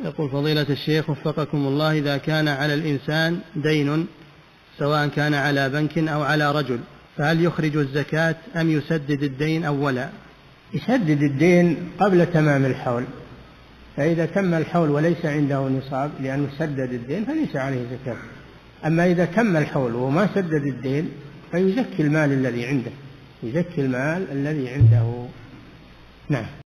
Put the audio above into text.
يقول فضيلة الشيخ وفقكم الله، إذا كان على الإنسان دين سواء كان على بنك أو على رجل، فهل يخرج الزكاة أم يسدد الدين أولا؟ يسدد الدين قبل تمام الحول، فإذا تم الحول وليس عنده نصاب لأنه سدد الدين فليس عليه زكاة. أما إذا تم الحول وما سدد الدين فيزكي المال الذي عنده، يزكي المال الذي عنده. نعم.